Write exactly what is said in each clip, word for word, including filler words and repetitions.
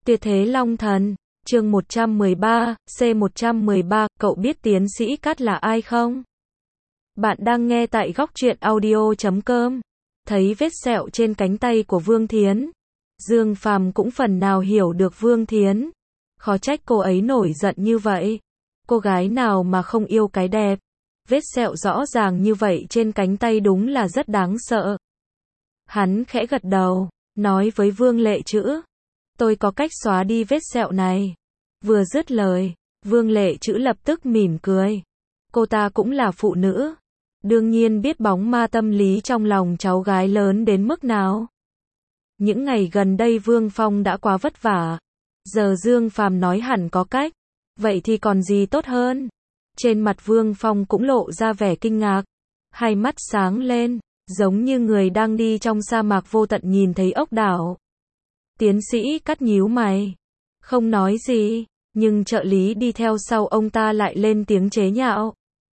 Tuyệt thế Long Thần, chương một trăm mười ba, C một trăm mười ba, cậu biết tiến sĩ Cát là ai không? Bạn đang nghe tại góc truyện audio chấm com. Thấy vết sẹo trên cánh tay của Vương Thiến, Dương Phàm cũng phần nào hiểu được Vương Thiến. Khó trách cô ấy nổi giận như vậy. Cô gái nào mà không yêu cái đẹp. Vết sẹo rõ ràng như vậy trên cánh tay đúng là rất đáng sợ. Hắn khẽ gật đầu, nói với Vương Lệ Trữ, tôi có cách xóa đi vết sẹo này. Vừa dứt lời, Vương Lệ Trữ lập tức mỉm cười. Cô ta cũng là phụ nữ, đương nhiên biết bóng ma tâm lý trong lòng cháu gái lớn đến mức nào. Những ngày gần đây Vương Phong đã quá vất vả, giờ Dương Phàm nói hẳn có cách, vậy thì còn gì tốt hơn. Trên mặt Vương Phong cũng lộ ra vẻ kinh ngạc, hai mắt sáng lên, giống như người đang đi trong sa mạc vô tận nhìn thấy ốc đảo. Tiến sĩ Cát nhíu mày, không nói gì, nhưng trợ lý đi theo sau ông ta lại lên tiếng chế nhạo.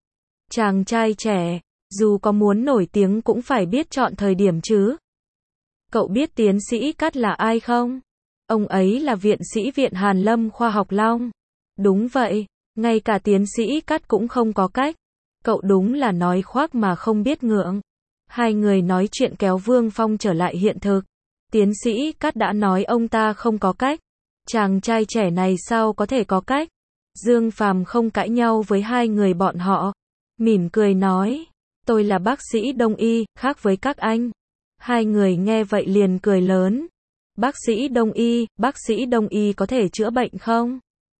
Chàng trai trẻ, dù có muốn nổi tiếng cũng phải biết chọn thời điểm chứ. Cậu biết tiến sĩ Cát là ai không? Ông ấy là viện sĩ Viện Hàn Lâm Khoa học Long. Đúng vậy, ngay cả tiến sĩ Cát cũng không có cách. Cậu đúng là nói khoác mà không biết ngượng. Hai người nói chuyện kéo Vương Phong trở lại hiện thực. Tiến sĩ Cát đã nói ông ta không có cách. Chàng trai trẻ này sao có thể có cách? Dương Phàm không cãi nhau với hai người bọn họ. Mỉm cười nói, tôi là bác sĩ đông y, khác với các anh. Hai người nghe vậy liền cười lớn. Bác sĩ đông y, bác sĩ đông y có thể chữa bệnh không?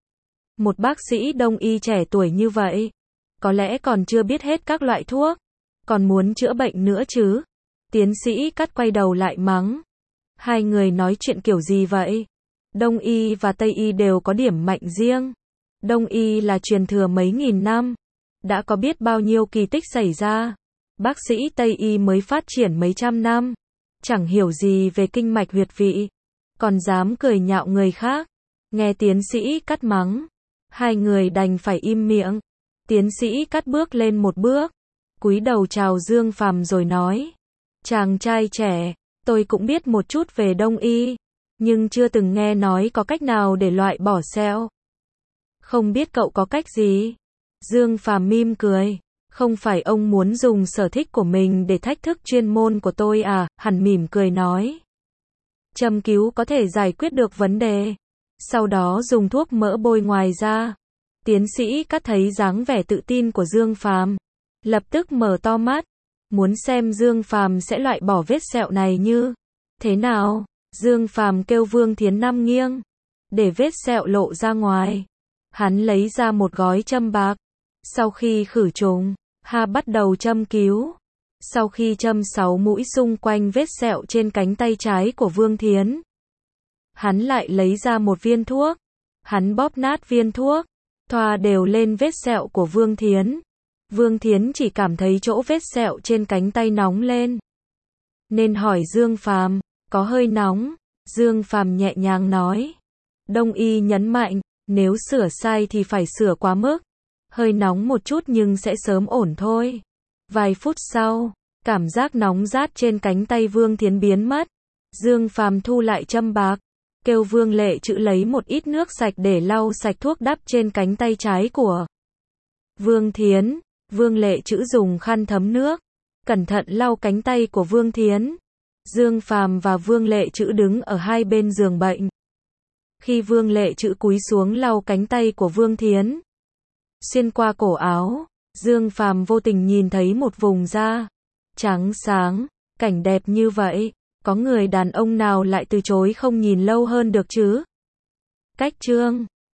Một bác sĩ đông y trẻ tuổi như vậy, có lẽ còn chưa biết hết các loại thuốc, còn muốn chữa bệnh nữa chứ? Tiến sĩ Cát quay đầu lại mắng. Hai người nói chuyện kiểu gì vậy? Đông y và Tây y đều có điểm mạnh riêng. Đông y là truyền thừa mấy nghìn năm, đã có biết bao nhiêu kỳ tích xảy ra. Bác sĩ Tây y mới phát triển mấy trăm năm, chẳng hiểu gì về kinh mạch huyệt vị, còn dám cười nhạo người khác. Nghe tiến sĩ Cát mắng, hai người đành phải im miệng. Tiến sĩ Cát bước lên một bước, cúi đầu chào Dương Phàm rồi nói, chàng trai trẻ, tôi cũng biết một chút về đông y, nhưng chưa từng nghe nói có cách nào để loại bỏ sẹo. Không biết cậu có cách gì? Dương Phàm mỉm cười, không phải ông muốn dùng sở thích của mình để thách thức chuyên môn của tôi à? Hắn mỉm cười nói, châm cứu có thể giải quyết được vấn đề, sau đó dùng thuốc mỡ bôi ngoài da. Tiến sĩ Cát thấy dáng vẻ tự tin của Dương Phàm, lập tức mở to mắt, muốn xem Dương Phàm sẽ loại bỏ vết sẹo này như thế nào. Dương Phàm kêu Vương Thiến nằm nghiêng, để vết sẹo lộ ra ngoài. Hắn lấy ra một gói châm bạc, sau khi khử trùng, Hà bắt đầu châm cứu. Sau khi châm sáu mũi xung quanh vết sẹo trên cánh tay trái của Vương Thiến, hắn lại lấy ra một viên thuốc. Hắn bóp nát viên thuốc, thoa đều lên vết sẹo của Vương Thiến. Vương Thiến chỉ cảm thấy chỗ vết sẹo trên cánh tay nóng lên, nên hỏi Dương Phàm, có hơi nóng? Dương Phàm nhẹ nhàng nói. Đông y nhấn mạnh, nếu sửa sai thì phải sửa quá mức. Hơi nóng một chút nhưng sẽ sớm ổn thôi. Vài phút sau, cảm giác nóng rát trên cánh tay Vương Thiến biến mất. Dương Phàm thu lại châm bạc, kêu Vương Lệ Trữ lấy một ít nước sạch để lau sạch thuốc đắp trên cánh tay trái của Vương Thiến. Vương Lệ Trữ dùng khăn thấm nước, cẩn thận lau cánh tay của Vương Thiến. Dương Phàm và Vương Lệ Trữ đứng ở hai bên giường bệnh. Khi Vương Lệ Trữ cúi xuống lau cánh tay của Vương Thiến, xuyên qua cổ áo, Dương Phàm vô tình nhìn thấy một vùng da trắng sáng. Cảnh đẹp như vậy, có người đàn ông nào lại từ chối không nhìn lâu hơn được chứ? Cách chương